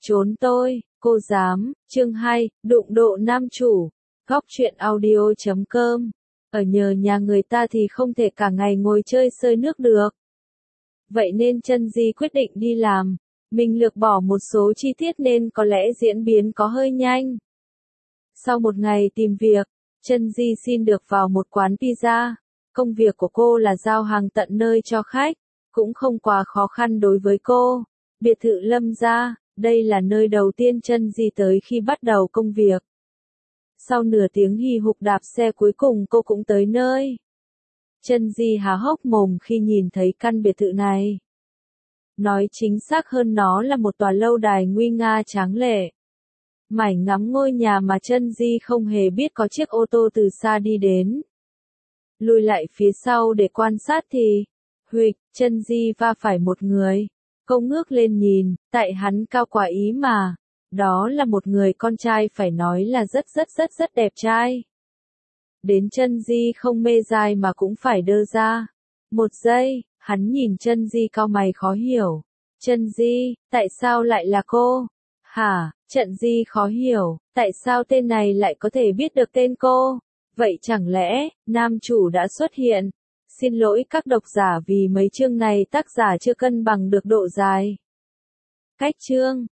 Trốn tôi, cô dám, chương 2, đụng độ nam chủ, góc truyện audio.com. Ở nhờ nhà người ta thì không thể cả ngày ngồi chơi sơi nước được. Vậy nên Chân Di quyết định đi làm. Mình lược bỏ một số chi tiết nên có lẽ diễn biến có hơi nhanh. Sau một ngày tìm việc, Chân Di xin được vào một quán pizza. Công việc của cô là giao hàng tận nơi cho khách, cũng không quá khó khăn đối với cô. Biệt thự Lâm gia, đây là nơi đầu tiên Chân Di tới khi bắt đầu công việc. Sau nửa tiếng hì hục đạp xe cuối cùng cô cũng tới nơi. Chân Di há hốc mồm khi nhìn thấy căn biệt thự này. Nói chính xác hơn nó là một tòa lâu đài nguy nga tráng lệ. Mải ngắm ngôi nhà mà Chân Di không hề biết có chiếc ô tô từ xa đi đến. Lùi lại phía sau để quan sát thì, huỵch, Chân Di va phải một người. Cô ngước lên nhìn, tại hắn cao quá ý mà. Đó là một người con trai phải nói là rất đẹp trai. Đến Chân Di không mê dai mà cũng phải đơ ra. Một giây, hắn nhìn Chân Di cau mày khó hiểu. Chân Di, tại sao lại là cô? Hả, Chân Di khó hiểu, tại sao tên này lại có thể biết được tên cô? Vậy chẳng lẽ, nam chủ đã xuất hiện? Xin lỗi các độc giả vì mấy chương này tác giả chưa cân bằng được độ dài. Cách chương